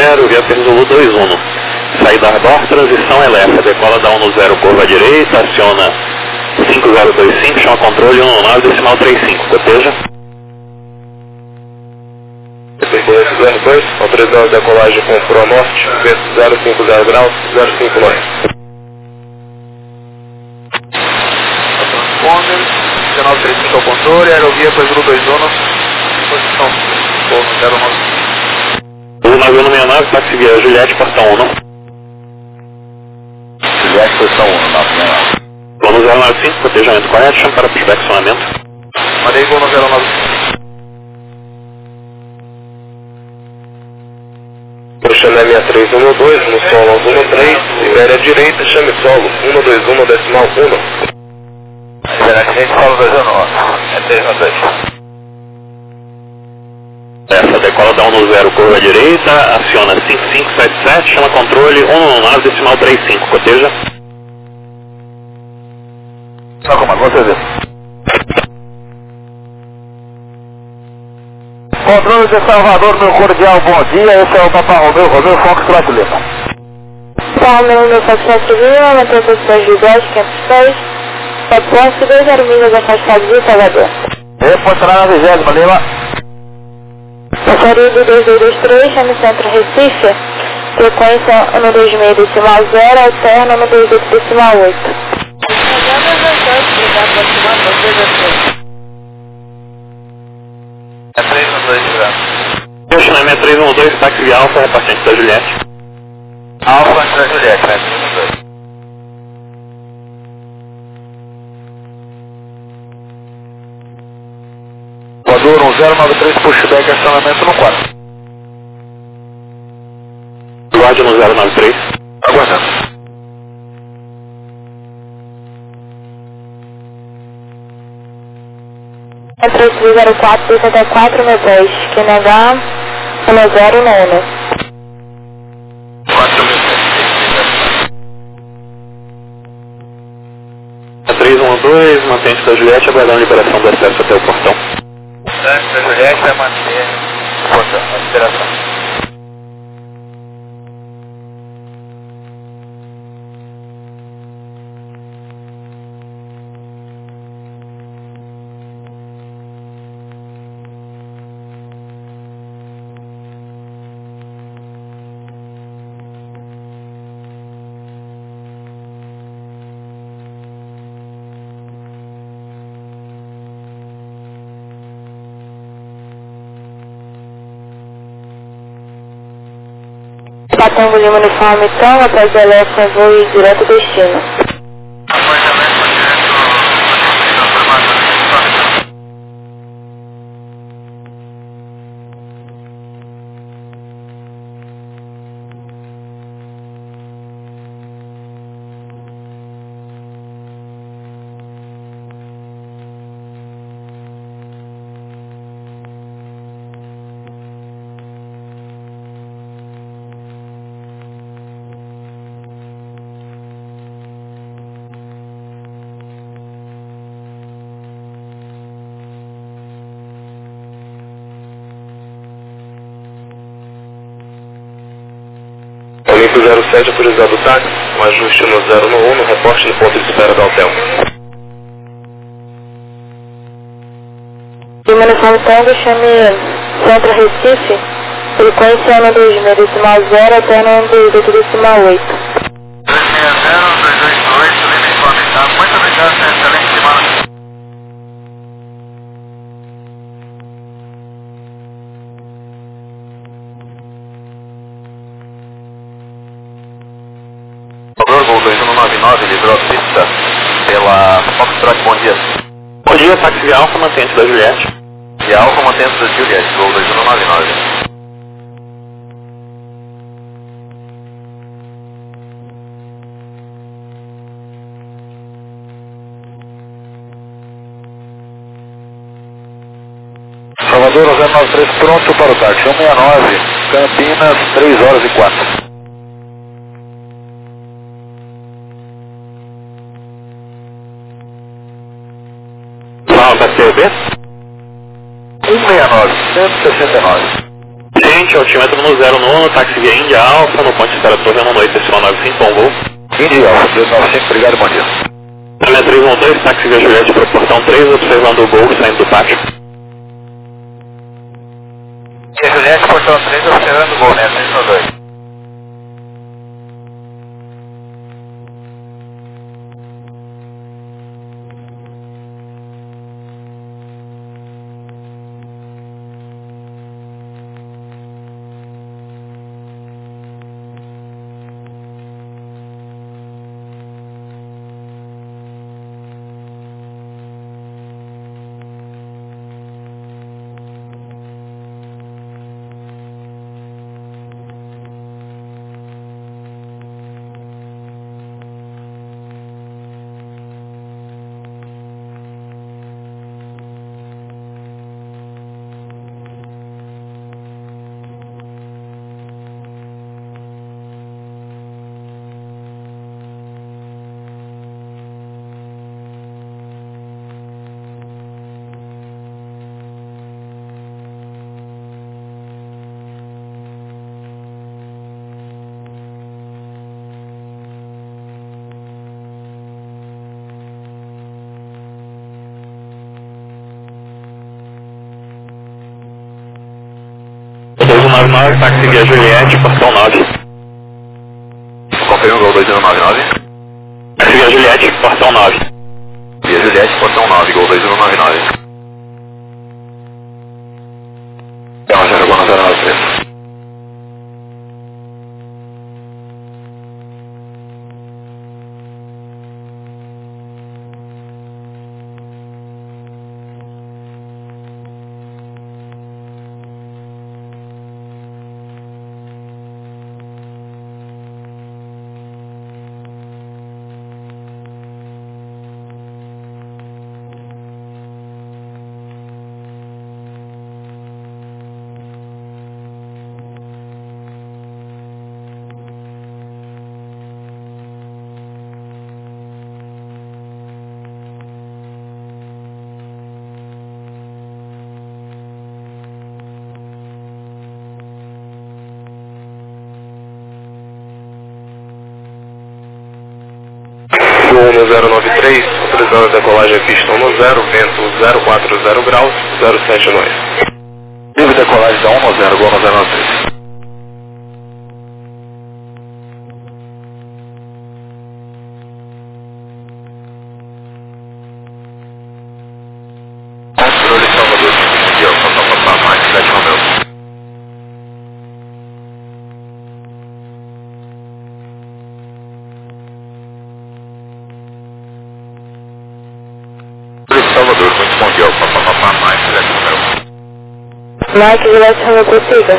0, via Zulu 21. Saída Arbor, transição Elefa, decola da 10, curva à direita, aciona 5025, chama controle 19, decimal 35, coteja. Circulante do R2, autorizando a decolagem com Pro Norte, vento 050 graus, 059. Transponder, 1935 ao controle, aerovia para Zulu 21, posição 09. Zulu 9169, táxi via Juliette, portão 1. Juliette, posição 1, 969. Voo no 095, cotejamento correto, chama para pushback acionamento. Mandei voo no 095. Chame 6312, no solo 13, Ibéria direita, chame solo 121, decimal 1. Ibéria direita, solo 219, é 312. Essa decola da 10, curva à direita, aciona 5577, chama controle 119, decimal 35, coteja. Só comando, você vê. Controle de Salvador, meu cordial bom dia, esse é o Papa Romeu Fox Lima. Romeu Fox Lima, na posição de 10, 506, proposta 20 milhas afastados de Salvador. Reposicionar na 20ª, Lima. Passaria do 2223, chame Centro Recife, frequência 126 decimal 0, alterna 128 decimal 8. É 312, graças. Questionamento 312, táxi via Alfa, repartente da Juliette. Alfa antes da Juliette, né? 312. Voador 1093, pushback, acionamento no 4. Guarde no 093. Aguardando. É 3304, 64, 10, QNH 1099. 312, mantente da Juliette, aguardando a liberação do acesso até o portão. Da Juliette vai manter o portão, a liberação. Patango Lima uniforme então, após o Elefa em voo direto ao destino. Olimpo 07, autorizado o táxi, um ajuste no 0 no reporte no ponto de espera da hotel. Lima uniforme Tango, chame Centro Recife, frequência 126 decimal 0, alterna 128 decimal 8. 260, 228, Lima uniforme Tango. Muito obrigado, excelente semana. Gol 2199, livrou a pista pela Foxtrot, bom dia. Bom dia, táxi via Alfa, mantente da Juliette. E Alfa mantendo da Juliette, gol 2199. Salvador 093, pronto para o táxi, 169, Campinas, 3 horas e 4. Fala da CB? 169, 169. Sim, seguinte, altímetro no 0 no táxi via Índia Alfa, no ponte espera torre no noite, decimal 95, bom voo. Índia Alfa, 295, obrigado, bom dia. Câmera 312, táxi via Juliette, proporção 3, observando o Gol saindo do pátio. Via Juliette, portão 3, observando o Gol, né, 312. Táxi via Juliette, portão 9. Confirma o Gol 2199. Táxi via Juliette, portão 9. Via Juliette, portão 9, Gol 2199. Então, 09093. Gol no 093, autorizando a decolagem pistão no 0, vento 040 graus, 07 nós. Livre decolagem da 190, Gol no 093. Controle Salvador, aqui ó, só passar mais 7 Romeu. Salvador, muito bom dia, papapá, mais 7 Romeu. Mike Juliette Romeu, prossiga.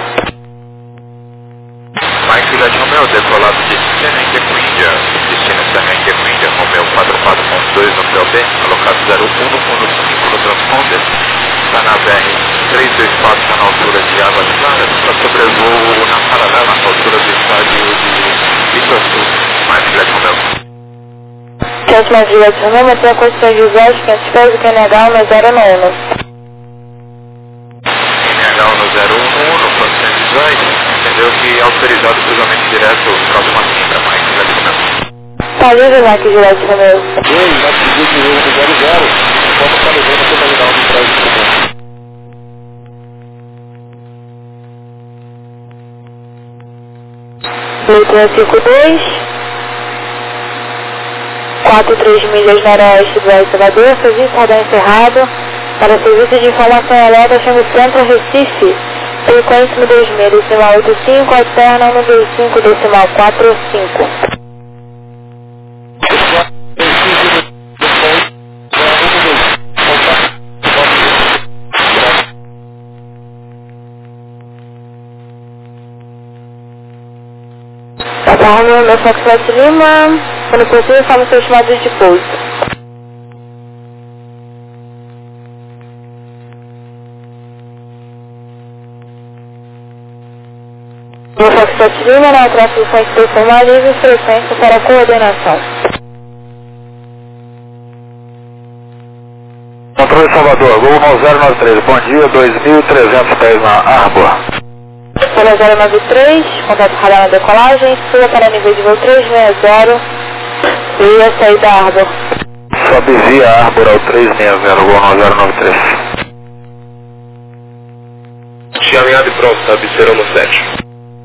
Mike Juliette Romeu, decolado de Serengue com Índia, destino Serengue com Índia, Romeu 44.2 no PLB, alocado 01 fundo 5 no transponder, está na BR 324, está na altura de Águas Claras, para sobrevoo na paralela, na altura do estádio de Iguaçu. Mike Juliette Romeu. Quer mais Juliette Romeu, mantém a Constituição de José, 500 pés do QNH, 10 no 1. No 01 no ponto 118, entendeu que é autorizado o cruzamento direto próximo a Sintra, Mike Juliette Romeu. Tá livre, Mike Juliette Romeu. Oi, Mike Juliette Romeu no 00, como está levando a terminal do trânsito? Leitura 52, 43 milhas noroeste do El Salvador, serviço radar encerrado, para serviço de informação alerta, chama Centro Recife, frequência 26, decimal 85, alterna 125, decimal 45. Papa Romeo, meu Foxtrot Lima, quando possível, fala seus chamados de pouso. Meu Foxtrot Lima, na transmissão de formaliza frequência para coordenação. Controle Salvador, Gol no 093, bom dia, 2.300 pés na Arbor. Gol 093, contato radar na decolagem, suba para nível de voo 360, via saída Arbor. Sobe via Arbor ao 360, Gol 093. Alinhado e pronto, Tabicero no 7.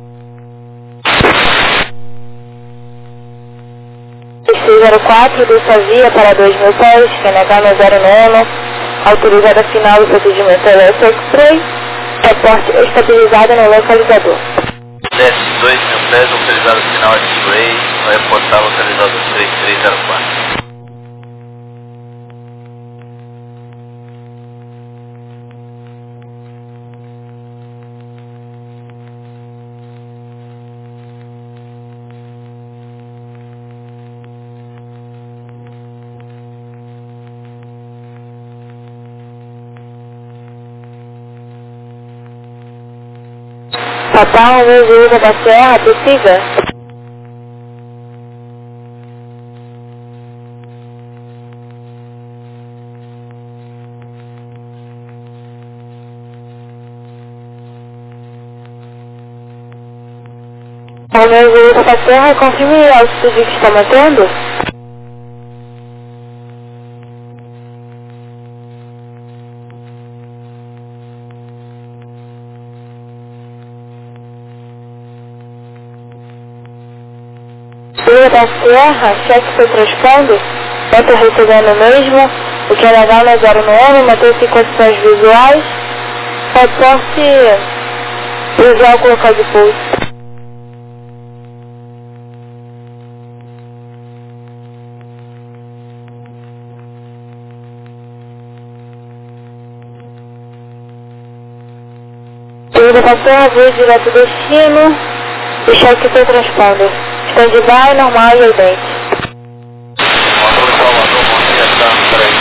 604, desça via para 2.000 pés, QNH no 09, autorizada final do procedimento elétrico X-Ray, reporte estabilizado no localizador. Desce 2.000 pés, autorizado final X-Ray, vai reportar localizador 3304. Papá, o meu uso da Serra, possível? O meu uso da Serra, confirme a altitude que está mantendo? Da Serra, cheque seu transpondo, eu recebendo mesmo, o que é legal na 09, mantém-se em condições visuais, reporte visual com local de pouso. Da Serra, voo direto destino, e cheque seu transponder. Stand-by, normal e evidente. Módulo Salvador, Montevideo,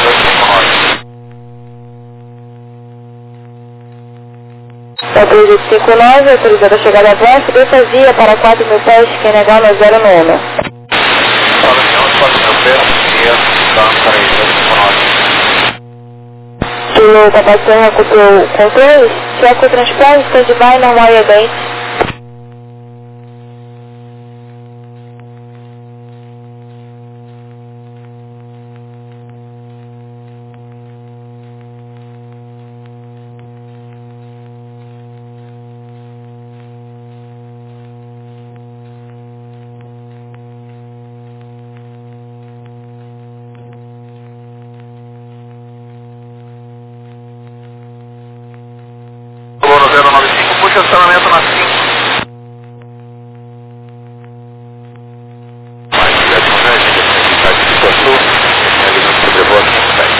3259. 3859, autorizada a chegada a voz, desça via para 4.000 pés, QNH no 09. Fala, senhor, 4.000 pés, via, tá, 3259. Piloto da Serra, controle, cheque o transporte, stand-by, normal e evidente. Gol 095, puxa acionamento na 5. Mais direto no 10, cidade de Iguaçu, realizando sobrevoos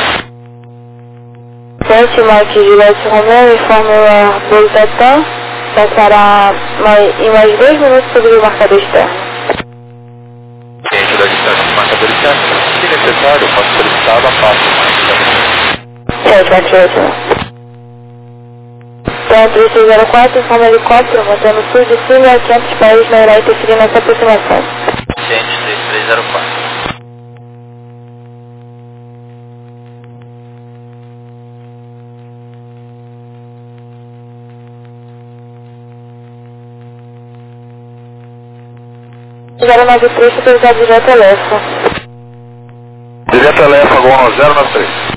no 7. 7, Mike Juliette Romeu, informe a Boitatã, passará em mais 2 minutos sobre o marcador externo. Ciente da distância do marcador externo, se necessário, posso solicitar a passo mais 7, Mike Juliette. Então, 3604, informe helicóptero, mantendo sul de cima a 500 pés, não irá interferir nessa aproximação. Ciente 3304. Fizeram 93, autorizado direto a Lefa. Direto a Lefa, Gol 093.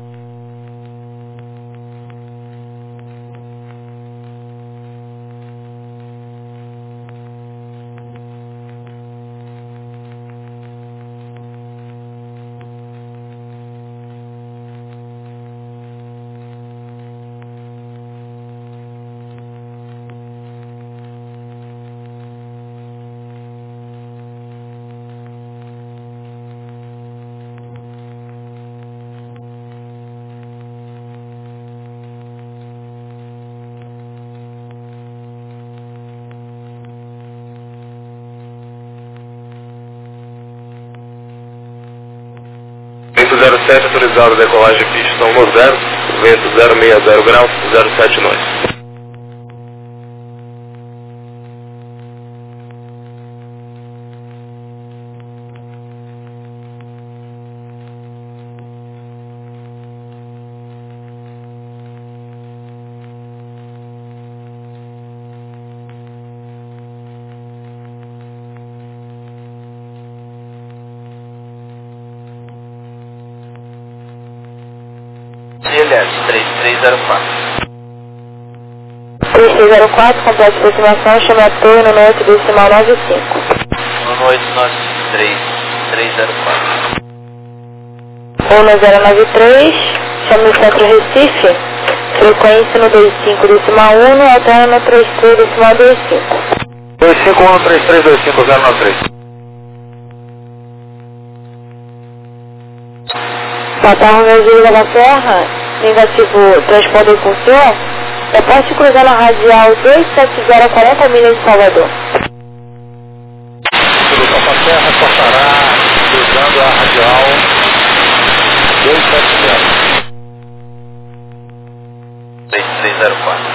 Vento 07, autorizado a decolagem pista 10, vento 060 graus, 07 nós. 3304, complexo de aproximação, chame a torre no 8,95. No 89304. 1093, chame o centro Recife, frequência no 25,1, alterna no 33,25. 2513325-093. Catarro Brasil da Serra, negativo, transponder com o senhor, reporte cruzando a radial 270 a 40 milhas de Salvador. Pela Serra, reportará cruzando a radial 270. 3304.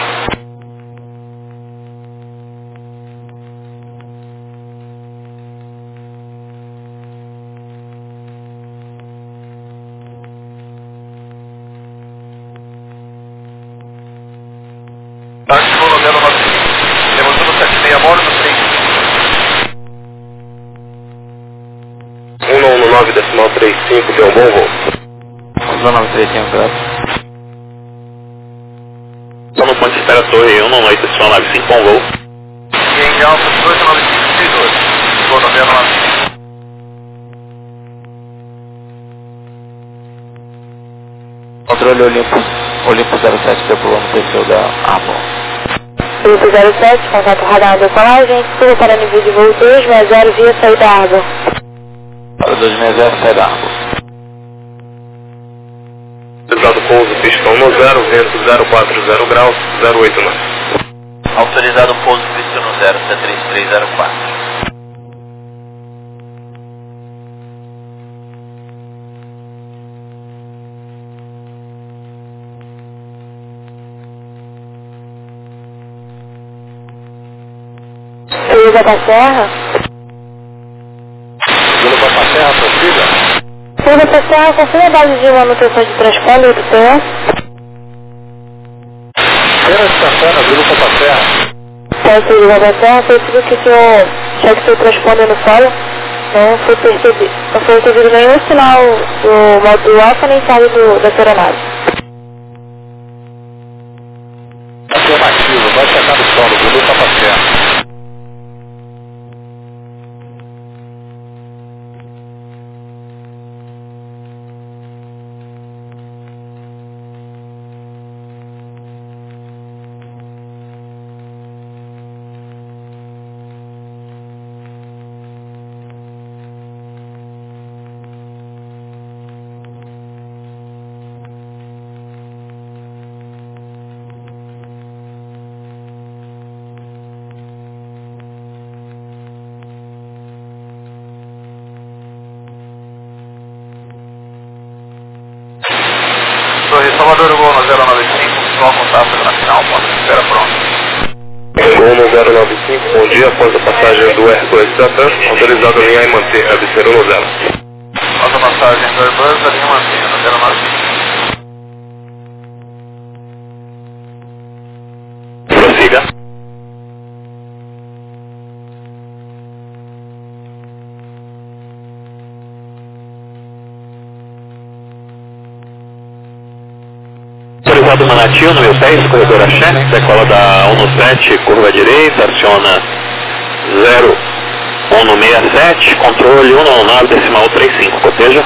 Táxi no modelo 95. Temos 176 a bordo do 119,35, deu um bom voo. 11935, graças. Estou no ponto de espera torre 118,95 com voo. E em alta 29532. Voo no modelo 95. Controle Olimpo 07, decolando desceu da Apple. Olimpo 07, contato radar decolagem, suba para nível de voo 260 via saída água. Para 260, sai da Apple. Autorizado pouso, pistão no 0, vento 040 graus, 089. Autorizado pouso pista no 0, C3304. Suba para a Serra. Indo para a Serra, consiga? Suba para a Serra, confirma a base de manutenção de transponder do PS. Feira de Santana, vindo para a Serra. Então, suba para a Serra, foi tudo que o senhor cheque seu transponder no solo. Não foi percebido nenhum sinal do módulo alfa nem saída da aeronave. Afirmativo, vai checar no solo, vindo para a Serra. Torre Salvador, voo no 095, só contato na final, ponto de espera pronto. Voo no 095, bom dia, após a passagem do R2 Satan, autorizado a alinhar e manter, cabeceiro no 0. Após a passagem do Airbus, a linha mantém no 095. Prossiga. Autorizado Manati, no 1010, corredor Axé, decola da 117, curva direita, aciona 0167, controle 119,35, coteja.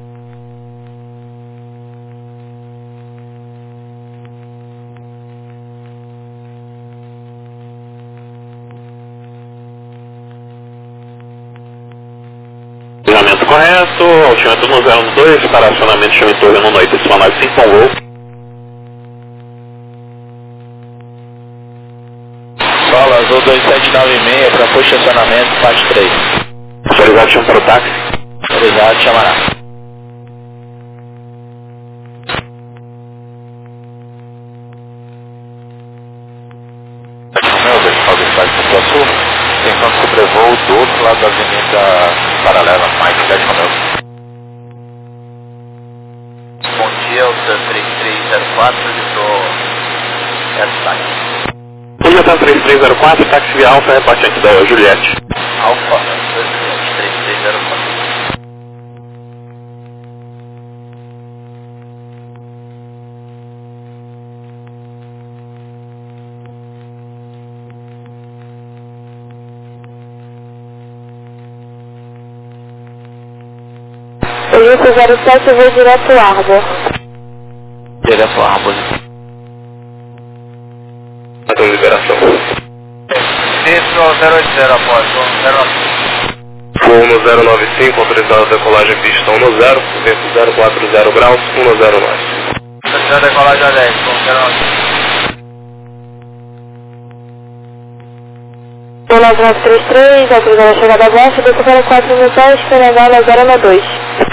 Cruzamento correto, altímetro no 012, para acionamento chama em torre 118,95 com voo. Sola Azul 2796 para posicionamento, parte 3. Autorizado chama para o táxi. Autorizado, chamará. Meu, vertical do estádio Centro Sul, tentando sobrevoo do outro lado da avenida paralela, mais de 10 km. Bom dia, o TAN 3304, editor Airside. Bom dia, TAN 3304, táxi via Alfa, repartiente da Juliette. Alfa, 3304. Felipe 07, vou direto Arbor. Direto Arbor. Até liberação. Centro 080 após, 095. Voo no 095, autorizado a decolagem pista 10, vento 040 graus, 109. Autorizado a decolagem a 10, 095. 9933, autorizado a chegada abaixo, desça para 4 mil pés, PNH na 092.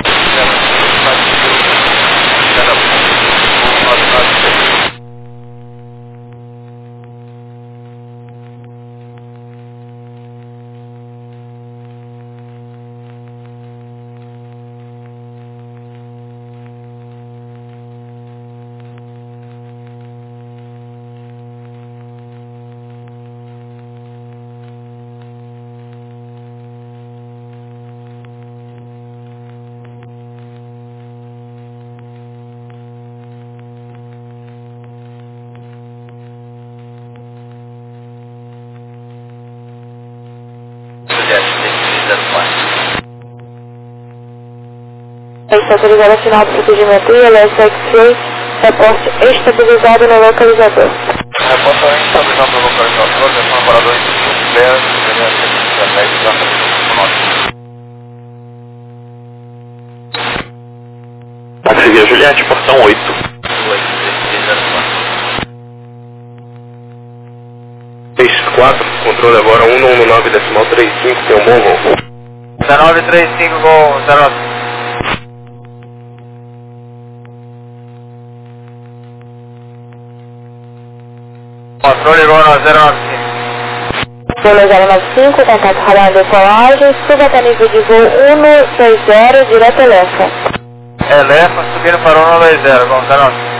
Está autorizado a final do procedimento ILS-X-Ray, reporte estabilizado no localizador. Reporte estabilizado no localizador, descendo operador em 10, Táxi Via Juliette, portão 8. 64, controle agora 119.35, tem um bom voo. 1935 Gol 09. Controle Gol 095. Voo 095, contato radar de decolagem, suba até nível de voo 120, direto Elefa. Elefa subindo para 120, Gol 09.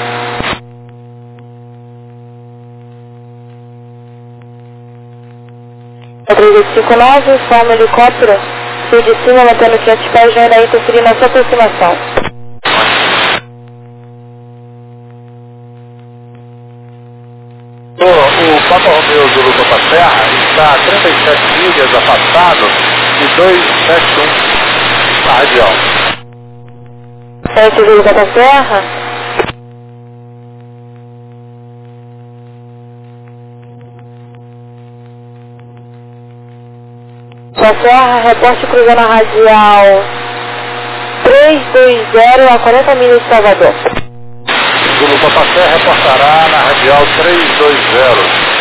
A 359, informa helicóptero, sul de cima, mantendo 500 pés, já irá interferir na sua aproximação. O Papa Romeu Zulu Copa Serra está a 37 milhas afastado de 271 na radial. Certo, Júlio da Serra. Da Serra, reporte cruzando a radial 320 a 40 milhas de Salvador. Zulu Copa Serra reportará na radial 320.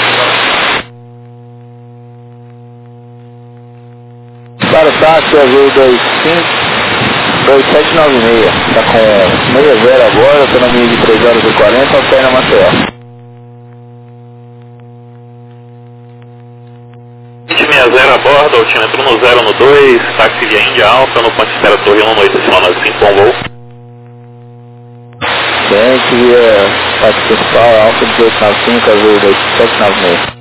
Para o táxi azul 2796, está com 60 agora, autonomia de 3 horas e 40, alterna Maceió. 2060 a bordo, altímetro no 0 no 2, táxi Via Índia Alfa, no ponto Espera Torre 185, bom voo. Cliente via táxi principal, Alfa 1895, azul 2796.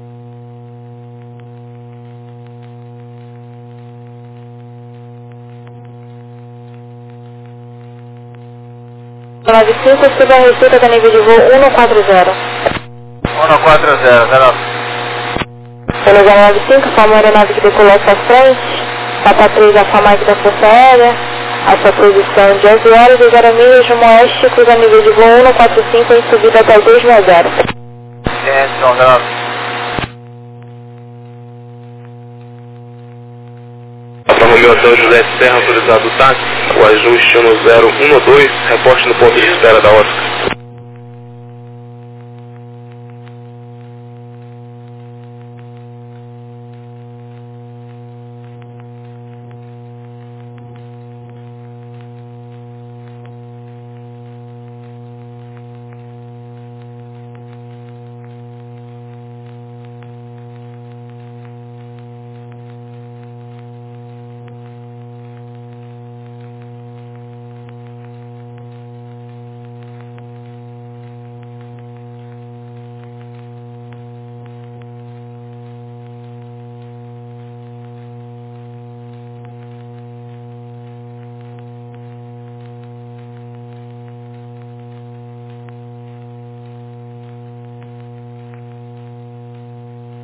95, suba a receita da nível de voo 140. 140, 09. Pelo 095, forma a aeronave que decolou para frente, Papa 3 a FAMAC da Força Aérea, a sua posição de 11 horas e 0 milhas rumo oeste, cruza nível de voo 145 em subida até 260. Ciência 09. Papa Romeu Hotel Juliette Serra, autorizado o táxi, o ajuste no 012, reporte no ponto de espera da Oscar.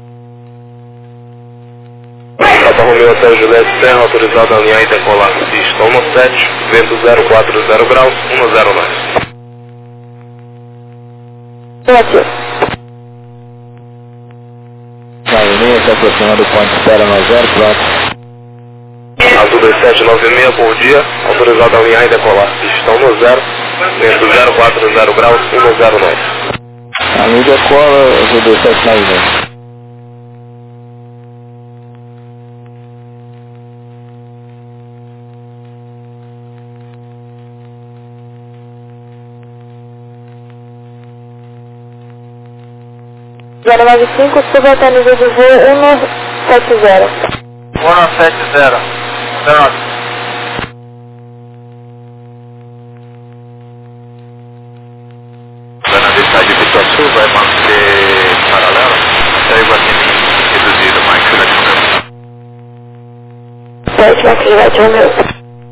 Papa Romeu Hotel Juliette Serra, autorizado a alinhar e decolar. Pista pista 17, vento 040 graus, 109. Negativo. 96, se aproxima do ponto espera 90, pronto. Azul 2796, bom dia, autorizado a alinhar e decolar. Pistão no 0, vento 040 graus, 109. A luz decola, Azul 2796. Zero 95, suba até nível de voo 170. 170. 19. Na cidade de Pituaçu vai manter paralela até Iguatemi reduzido, máquina de 7, máquina de 1 minuto.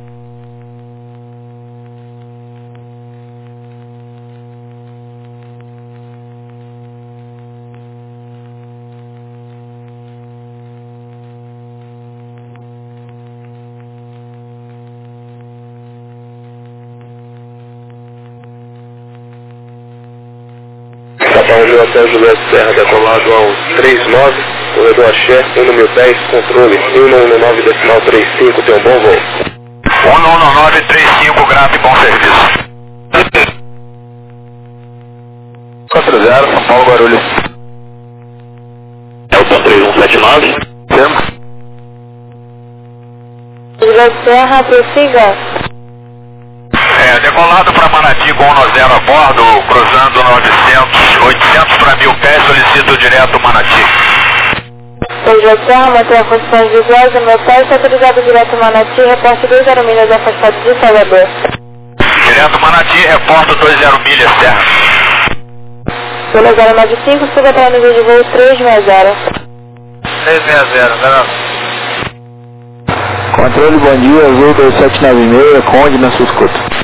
Capão Rio Hotel Juliette Serra, decolado ao 39, corredor Axé, 1010, controle 119,35, tem um bom voo. 11935, grave, bom serviço. 40, São Paulo, Guarulhos. Elton 3179. Termo. Juliette Serra, prossiga. Decolado para Manati com 10 a bordo, cruzando 800 para 1000 pés, solicito direto Manati. Juliette Serra, mantém a posição visuais, no meu pé, está autorizado direto Manati, reporte 20 milhas afastado de Salvador. Direto Manati, reporto 20 milhas, terra. Pelo 095, suba para o nível de voo 360. 360, né? Controle, bom dia, Azul 2796, Conde na sua escuta.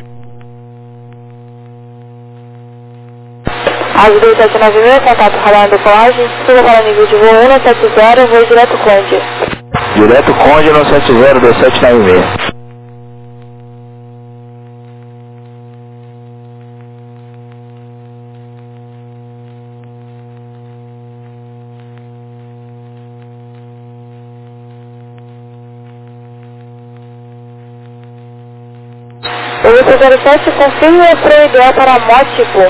Azul 2796, contato radar decolagem, suba para o nível de voo 170, voo direto Conde. Direto Conde no 70 2796. O 807 confirma o freio ideal para Mótico.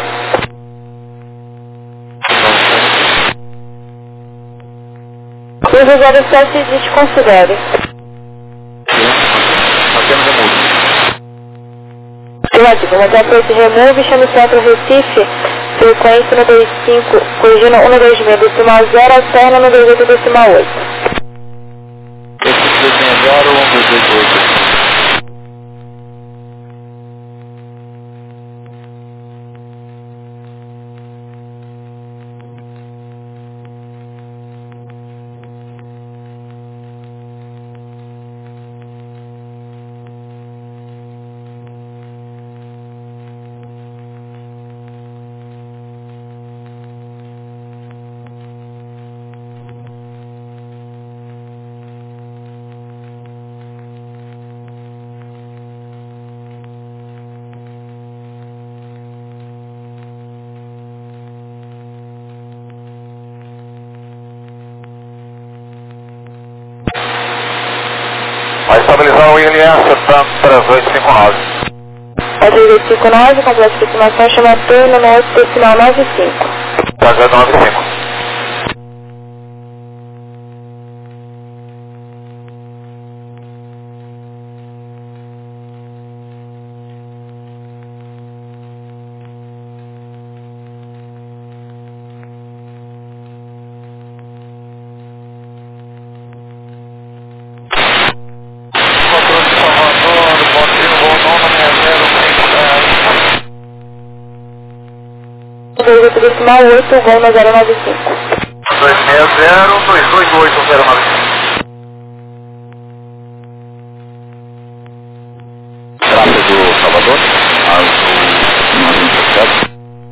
O 807 desconsidere. Negativo, manter a frente remove, chame o centro Recife, frequência no 25, corrigindo 126 decimal 0, alterna no 28 decimal 8. Recife 260, 1228. Vai estabilizar o ILS Tanto 3859. 3859, complexo de estimação, chama turno no 8 decimal 95. 95. Decimal 8, voo no 095. 260-228-095. Tráfego Salvador, Azul 907.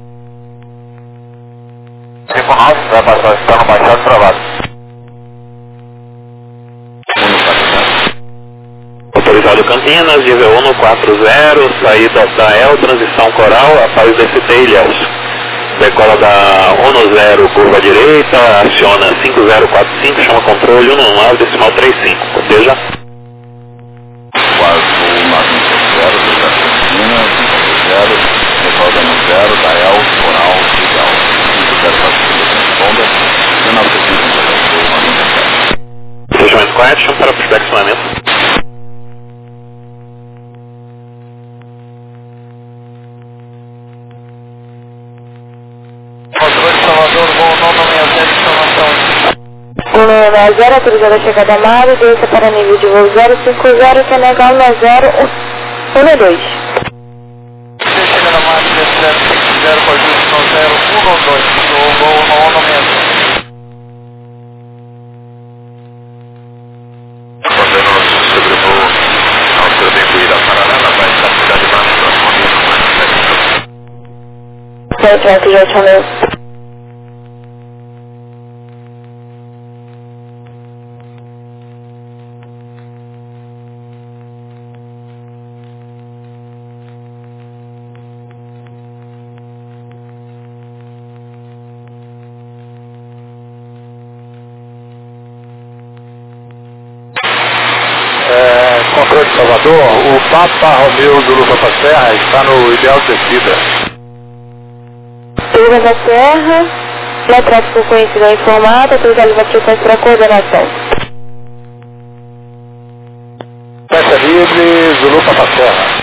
59, vai passar, está no baixado travado. Autorizado Campinas, nível 140, saída da El, transição coral, após DCT Ilhéus. Decola da 10, curva direita, aciona 5045, chama controle 119, decimal 35, corteja. Quase 950, Campinas, 0, decola da 10, da El, coral, legal, 5045, sonda, 1997. Fechamento correto, chama para perfeccionamento. Controle Salvador, voo 960, informação. Gol 960, autorizada a chegada a mar e desça para nível de voo 050, que é legal na 012. Você chega na mar, 050, pode ir no 0112, voo 960. Certo, já chamei. Controle de Salvador, o Papa Romeu do Lupa para Serra está no ideal de descida. Turma da Serra, na tráfego conhecida informada, autorizada as aplicações para coordenação. Faixa livre, Zulu para Serra.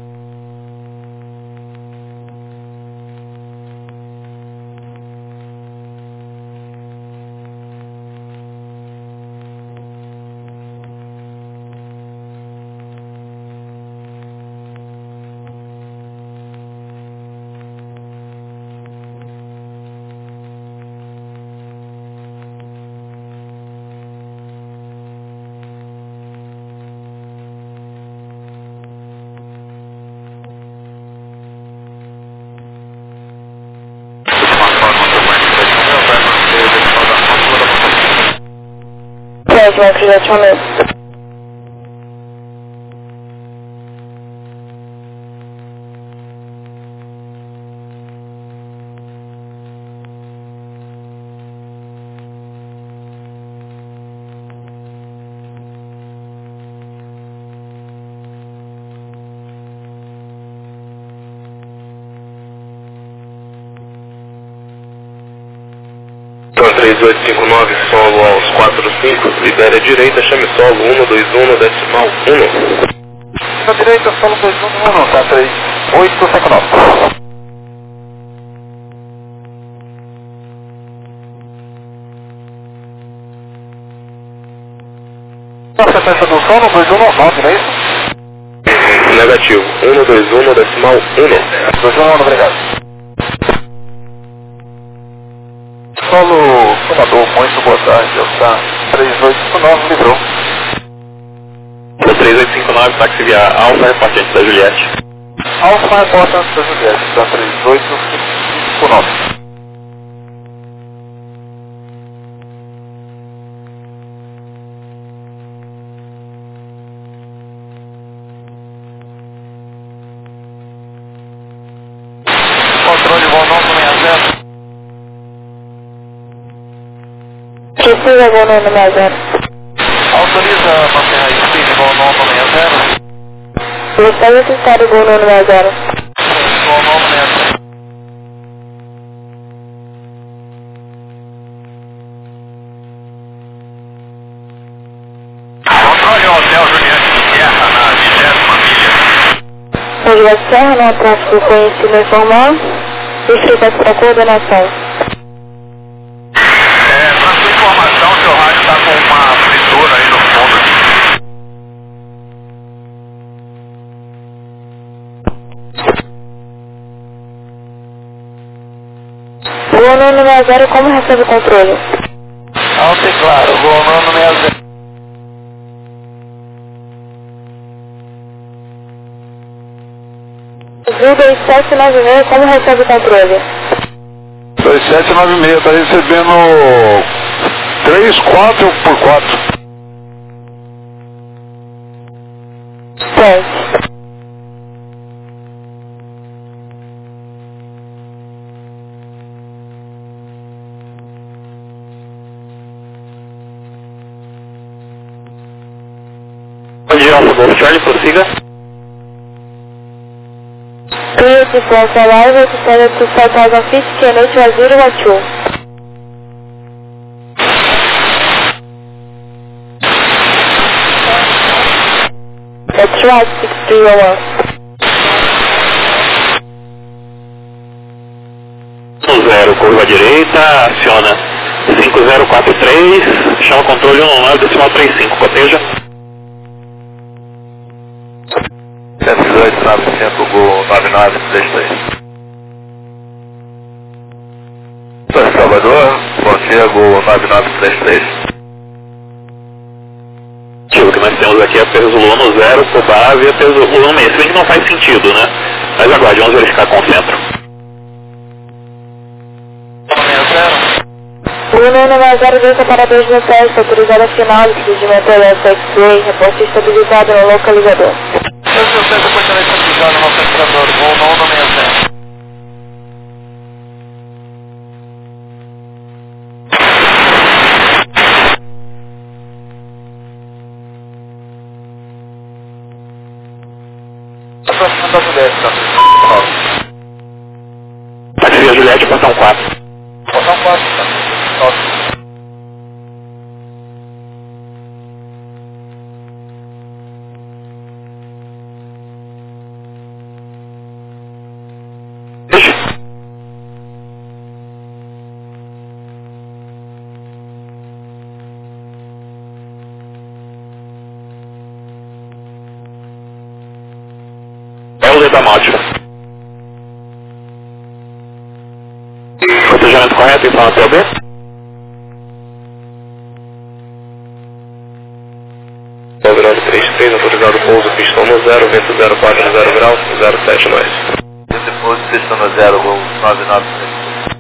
Certo, já chamei. Então 3859, solo aos 45, libere a direita, chame solo 121, decimal 1. Na direita, solo 211, tá 3859. A sequência do sono 2119, não é isso? Negativo, 121, decimal 1. 219, obrigado. Solo Salvador, muito boa tarde, está 3859, livrou. 3859, táxi via Alfa, repartente da Juliette. Alfa, reportante da Juliette, está 3859. Controle voo 960. Precisa voo 960. Autoriza a manter a speed voo 960. Está necessário voo 960. Voo 960. Controle Hotel Juliette de Guerra na 20ª milha. Hoje da Serra, no tráfego conhecido informal, distritas para coordenação. Pra sua informação, seu rádio está com uma fritura aí no fundo. Voo 960, como recebe o controle? Alto e claro, voo 960. Voo 2796, como recebe o controle? 2796, está recebendo 3, 4 por 4. de Alpha Golf Charlie, prossiga. Clear to false arrival, descended to 4000 feet, QNH 1012. That's right, 6301. 10, curva direita, aciona 5043, chama controle 19,35, coteja. 118, 900, Gol 9933. Salvador, bom dia, Gol 9933. O que nós temos aqui é peso Luno 0, Cobave e peso Luno 6, se bem que não faz sentido, né? Mas aguarde, vamos verificar com o centro. 190 para 2007, autorizada final, procedimento elétrico X-Ray, reposto estabilizado no localizador. Eu tenho a oportunidade de estabilizar no localizador, Gol 960. Aproximando da Juliette, tá? Taxi Juliette, portão 4. Portão 4, tá? Ótimo. É o Zeta Malte. Cotejamento correto, então até o B. Virado 33, autorizado pouso, pistão no 0, vento 040 graus, 07 nós. Depois pistão no 0, Gol 9933.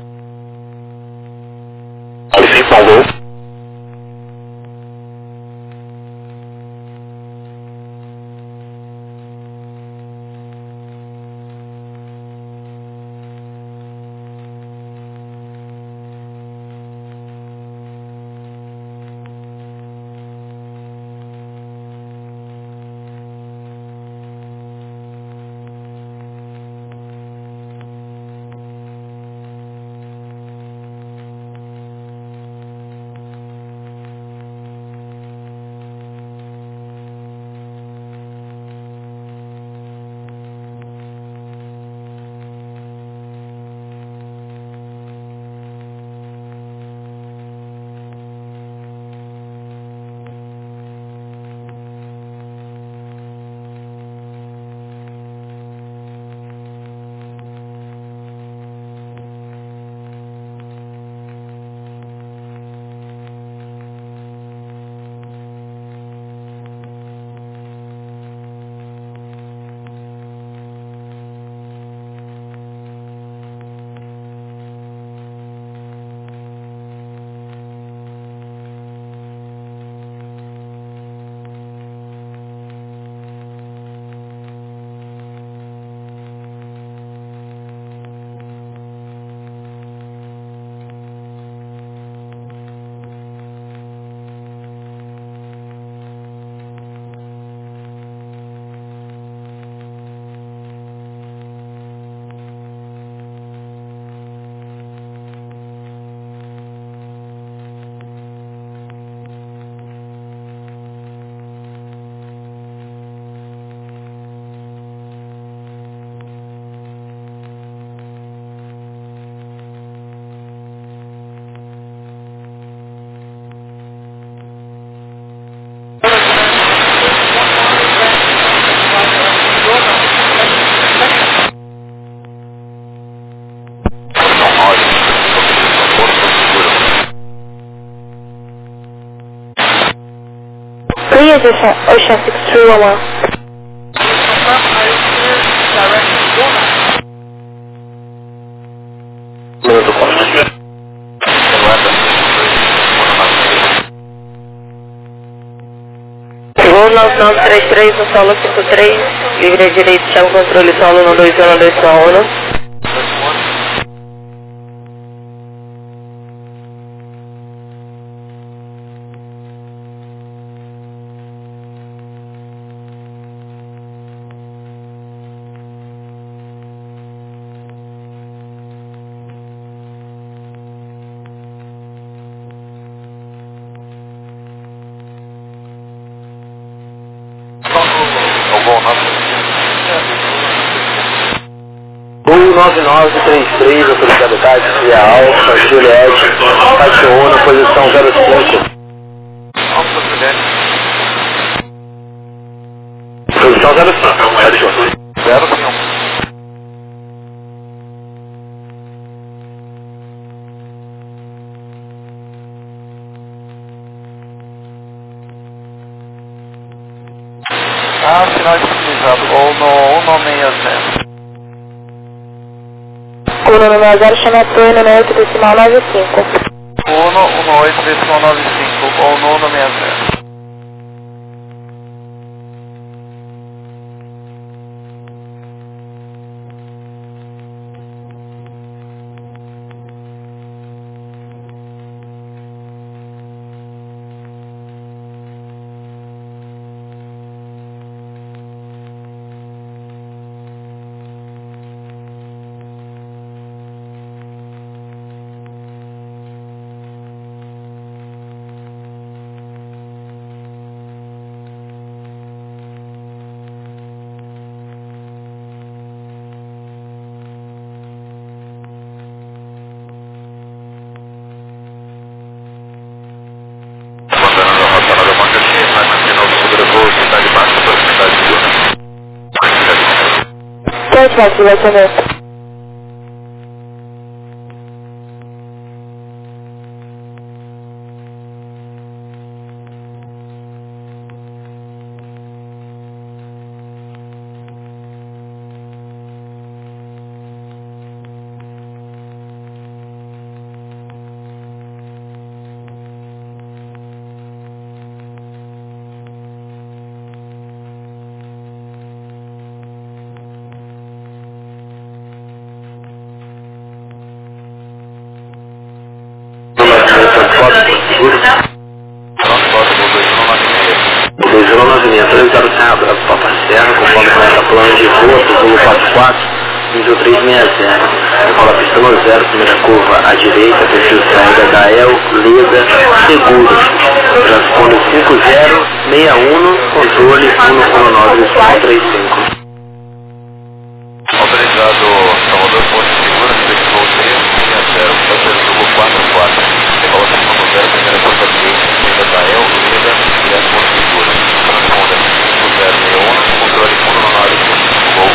95, São Gol. Clear to Ocean 6311. Gol 9933 no solo 53, livre à direita, chama controle solo no 2121. 9933, autorizado táxi, via Alfa, Juliette, táxi Uno, posição 05. Alfa, Juliette. Posição 05, táxi Uno. 05. Sinal utilizado, ou no 160. Uno no 60, chama Antônio no 8 decimal 95. 118 decimal 95, ou no 160. Táxi, vai ser autorizado Serra Brava, Papa Serra, conforme começa plano de rua, Tubulo 44, nível 360. Decola pista no 0, primeira curva à direita, perfil saída da El, Leda, Seguros. Transponder 5061, controle 11935. Autorizado Salvador Ponte Segura, Festival 3, linha 0, Passeio Tubulo 44. Decola pista no 0, primeira curva à direita, saída da El, Leda, direto Ponte Segura. Transponder 5061, controle 11935, voo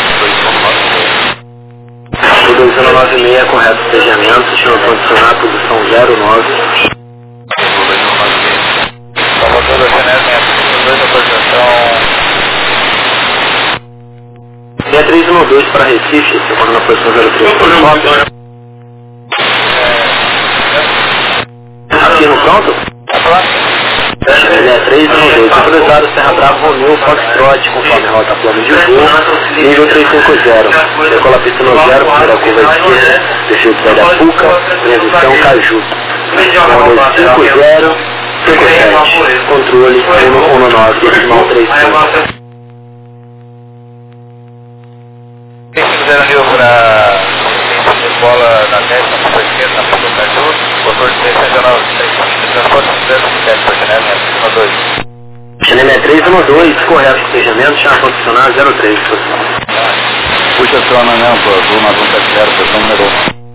2196 é correto despejamento, chama condicionar, posição 09. Salvador da Genésio, 632, autorização 6312 para Recife, segundo na posição 03. Aqui no pronto? Ele é 312, autorizado Serra Brava, Romeu, Foxtrot, conforme rota plano de voo, nível 350. Decola pista no 0, primeira curva esquerda, perfil de da Puca, transição Caju. 5057, controle 11935. Fizeram para bola na 10, na ponta esquerda, na ponta Caju, motor de 619, transporte 017 para Genésio, acima 2. Genésio é 312, correto despejamento, chama condicionar 03. Puxa acionamento, turma 170, posição número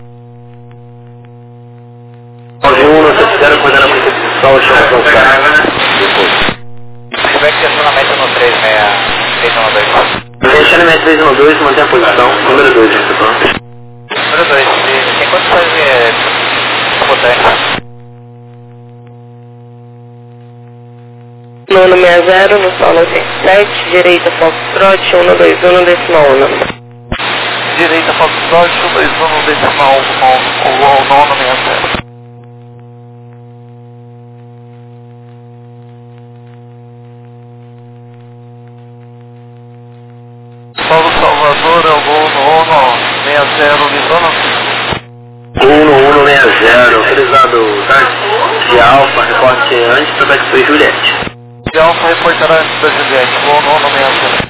91, coisa na principal, chama condicionar. Feedback de acionamento no 312. Genésio 312, mantém a posição, número 2, Número 2, tem quantos faz potência? Nono 60, no solo 7, direita Foxtrot, 121 decimal 1. Direita Foxtrot, 121 decimal 1, o nono 60. Paulo Salvador, é o gol no 60, Lisona. 16160, autorizado táxi de Alfa, reporte antes da Taxi Juliette. De Alfa reportará antes da Juliette, gol no 60.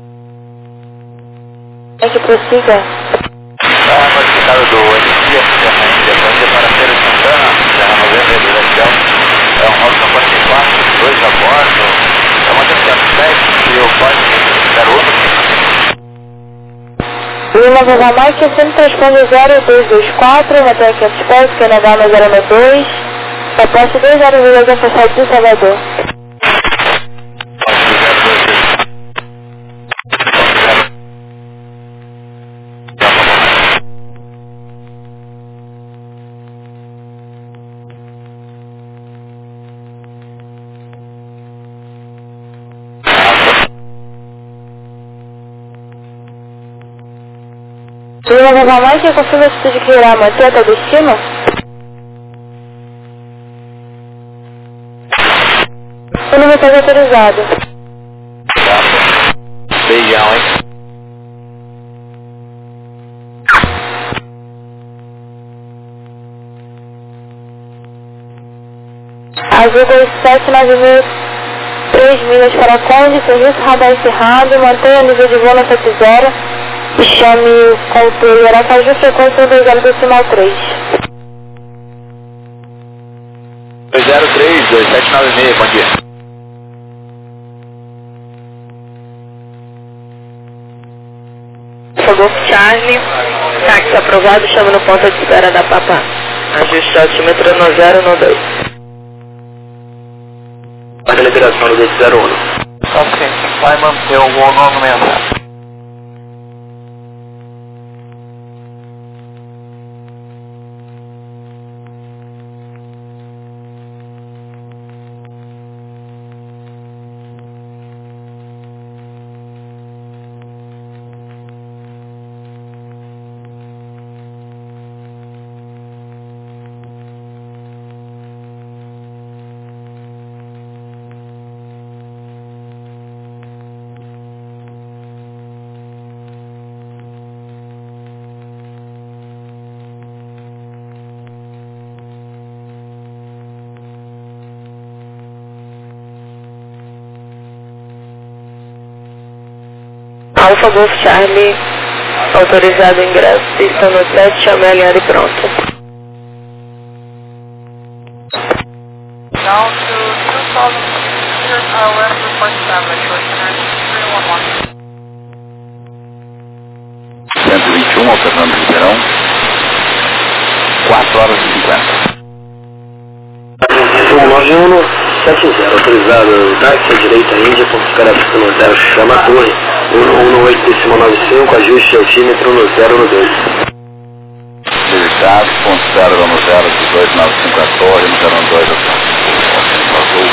É que prossiga. Notificado do NC, para Feira de Santana, Serra Novembro, Juliette Alfa. É um Rosa 44, 2 a bordo. É uma 7 e o 4 garoto. Lima Vovó Mike, sempre transponder 0224, mantém aqui os pés, QNH 092, proposta 202 afastado de Salvador. Lima Vovó Mike, confirma a atitude que irá manter até o destino? O número está autorizado. Beijão, hein? Azul 2796, 3 milhas para Conde, serviço radar encerrado, mantenha o nível de voo na 70 e chame o controle Aracaju, frequência 20.3. 203, 2796, bom dia. Golf Charlie, táxi aprovado, chama no ponto de espera da Papá. Ajuste altímetro no 0 no 2. Para a liberação do 201. Ok, vai manter o voo no mesmo. Alfa Golf Charlie, autorizado o ingresso, pista no 7, chame alinhado e pronto. Now to 2000 West report established, listener 311. 121, alternando Ribeirão. 4 horas e 50. 9170, autorizado táxi à direita Índia, ponto de espera no 0, chama a torre, 118,95, ajuste altímetro no 0 no 2. Registrado, ponto 0 no 0, 295 a torre, no 02 azul.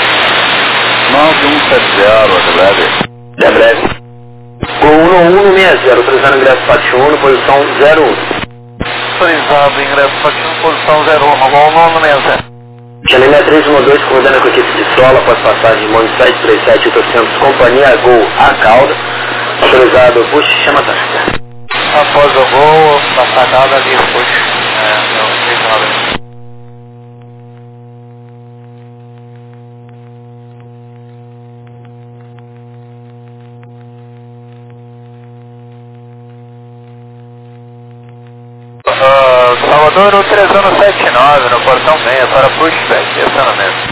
9170, É breve. Com 1160, autorizado ingresso Patiuno, posição 01. Autorizado, ingresso Patiuno, posição 01, voo no 60. Janela 312, comandando com a equipe de solo, após passagem de Mone 737-800, companhia Gol a cauda, autorizado push, chama táxi. Após o voo, passar a cauda ali, push. Não, Salvador 3079, no portão 6, para pushback, estacionamento.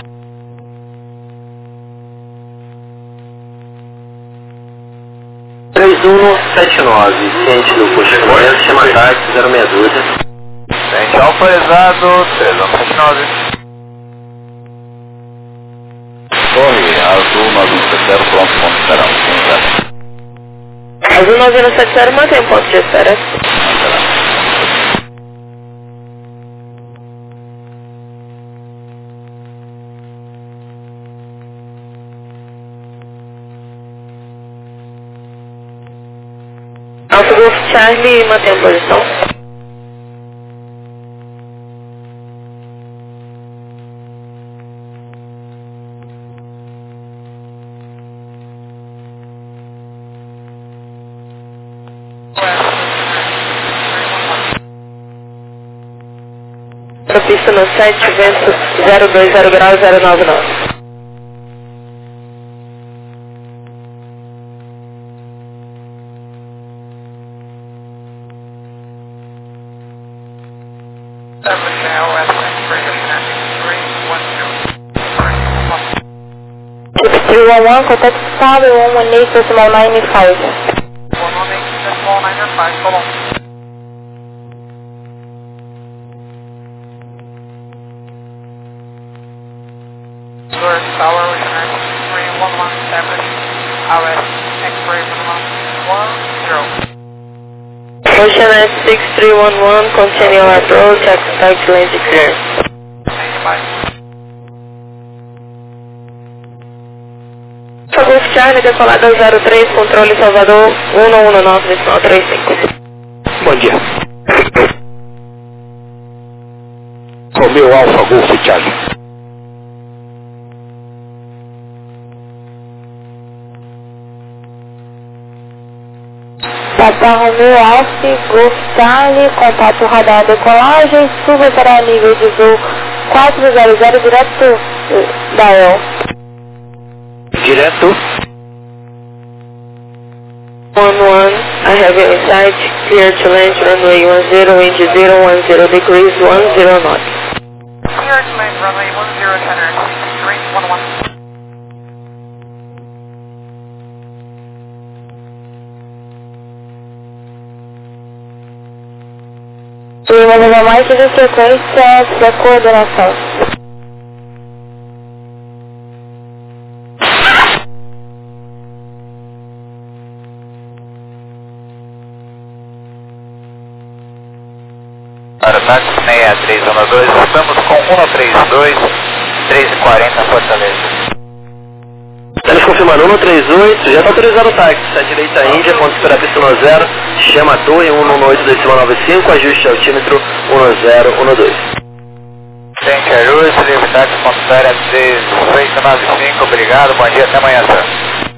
ciente do puxamento, chama táxi 062. Ciente autorizado, 3179. Torre azul 970, pronto, ponto de espera, Azul 970, mantém o ponto de espera. Alfa Golf Charlie, mantém a posição. Pista no 7, vento 020 graus 099. Keep 311, contact Tower 118.95. 1.995, so long. Tower, listener 6311 established, RS, X-ray 1110. Oceanet 6311, continue our approach, expect landing clearance. Thank you, bye. Golf Charlie, decolada 03, controle Salvador, 119, decimal 35. Bom dia. Romeu Alfa Golf Charlie. Tata Romeo Alfa, Golf Charlie, contato radar decolagem, suba para nível de voo 400 direto da EL. Direto. 11, I have you inside, clear to land runway 10, wind 010 degrees, 10 knots. Clear to land runway 10, center, 6311. Vamos a mais de frequência da coordenação. Aerotáxi 6312, estamos com 132, 340 Fortaleza. Estamos confirmando 138, já está autorizado o táxi, à direita Índia, ponto de espera pista 10, chama a torre 118,95, ajuste altímetro 1012. Tente a luz, livre táxi, ponto de espera 3895, obrigado, bom dia, até amanhã, senhor.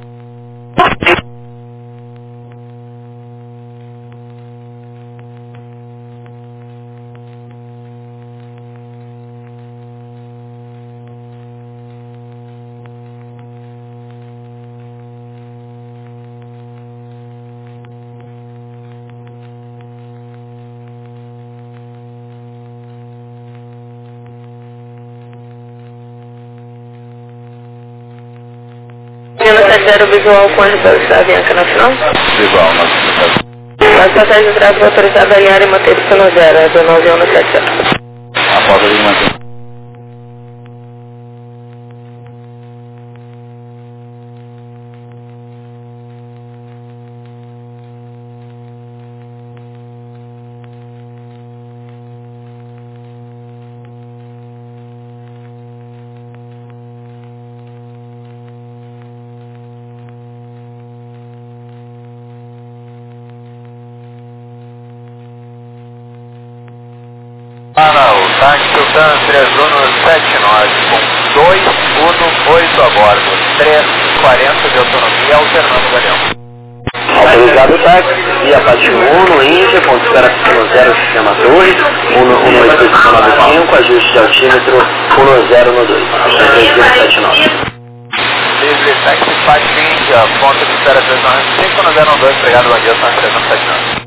Nós 70 visual com a retorno da Avianca Nacional. Visual, A estratégia de tráfego autorizada a alinhar e manter o sono 0, é do 9170. após a manter. Para o táxi Sultan 3179 com 218 a bordo, 340 de autonomia alternando o galeão. Autorizado o táxi, via parte 1, Índia, ponto de espera pista 0, chama a torre 118,95, ajuste de altímetro 1012, 3279. Livre táxi parte Índia, ponto de espera 395 no 012, obrigado, bom dia, Sultan 3179.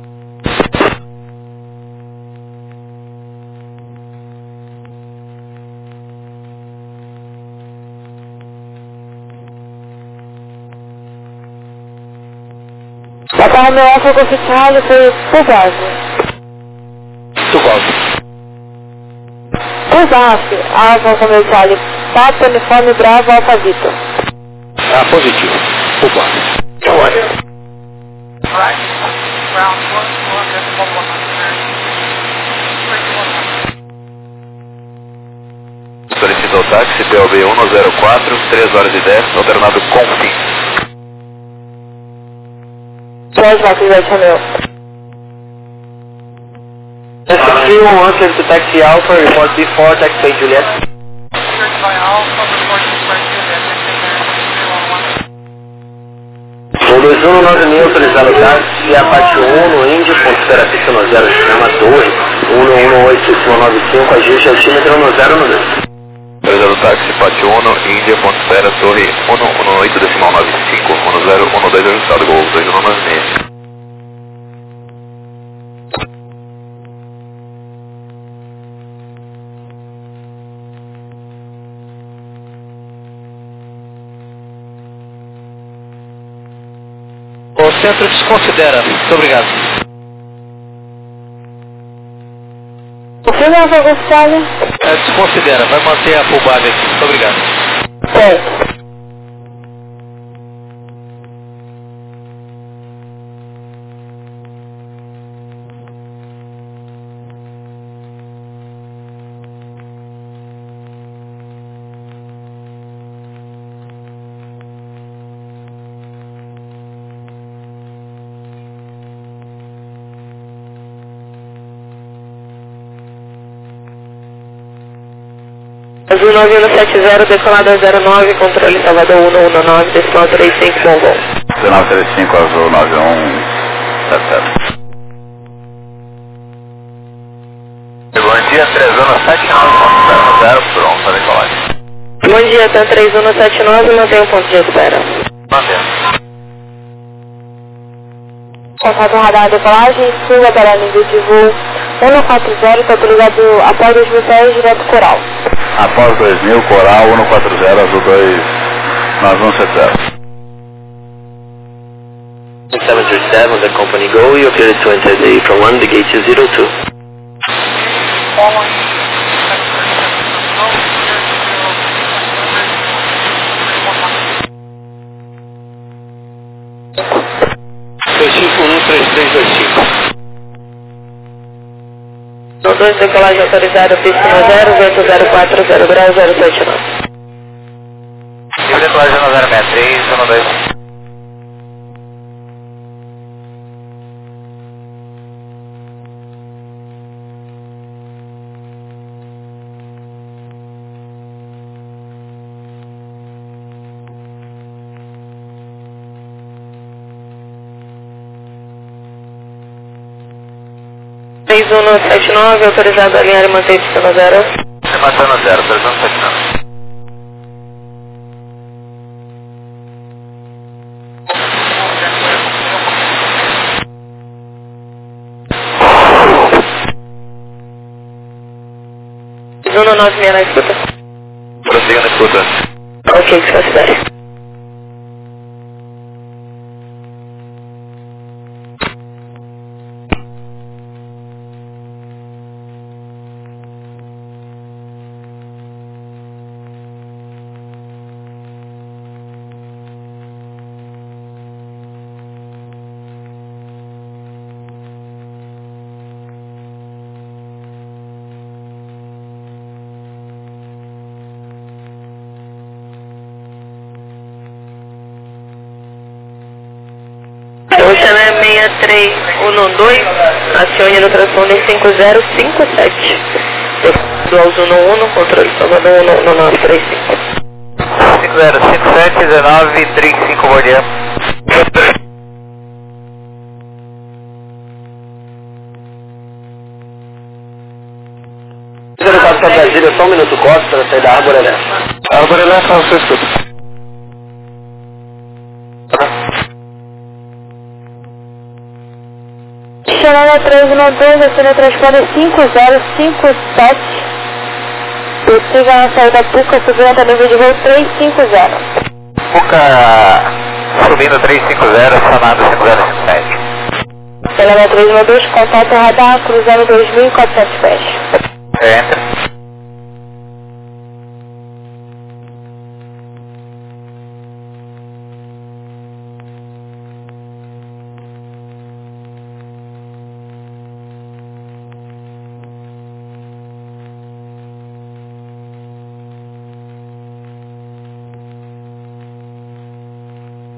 Tata Romeo Alfa Golf Charlie foi Pulsaf. Pulsaf, Alfa Romeo Charlie, Papa Uniforme Bravo Alfa Vitor. Ah, positivo. Opa. Right. Ground 1, Solicitou o táxi POB 104, 3 horas e 10, alternado com fim. George Michael Romeo. SQ1 answers to taxi Alpha, report B4, taxi Juliet. Cleared by Alpha, reporting by Juliet, O 2190 autorizado o táxi, via parte 1 no Índia, ponto de espera pista 0, chama a torre 118,95, ajuste altímetro 1012. Autorizado o táxi, parte 1, Índia, ponto de espera, torre 118,95, 1012, ajustado, gol 2196. centro desconsidera. Muito obrigado. Confirma, Alfa Golf Charlie. Desconsidera, vai manter a full base aqui. Muito obrigado. Certo. Azul 9170, decolada 09, controle Salvador 119, decimal 35, bom voo. Decimal 35, Azul 9170. Bom dia, 3179.00, pronto, para decolagem. Bom dia, TAM 3179, mantém o ponto de espera. Mantendo. Contato radar decolagem, suba para a nível de voo 140, está autorizado após 2000 pés, direto Coral. Após 2000, Coral 140, Azul 29170. 737, the company go, you're cleared to enter the from 1, the gate is 02. Following 2513325. 2, decolagem autorizada, piscina 0, vento 040 graus 079. E decolagem no 063, 12. Três 3179, autorizado a alinhar e manter piscina 0. Mantendo 0, 379. Zona 96 na escuta. Prossiga na escuta. Ok, desconsidere. Oceana 6312, acione no transponder 5057. Do Azul 1, controle Salvador 11935. 5057, 1935, bom dia. Brasília, só um minuto, corte para sair da Árvore Elétrica. Árvore Elétrica, você escuta. Xanana 312, acione transponder 5057. Prossiga na saída Puca, subindo a nível de voo 350. Puca subindo 350, chamado 5057. Xanana 312, contato radar, cruzando 2400 pés. Entra.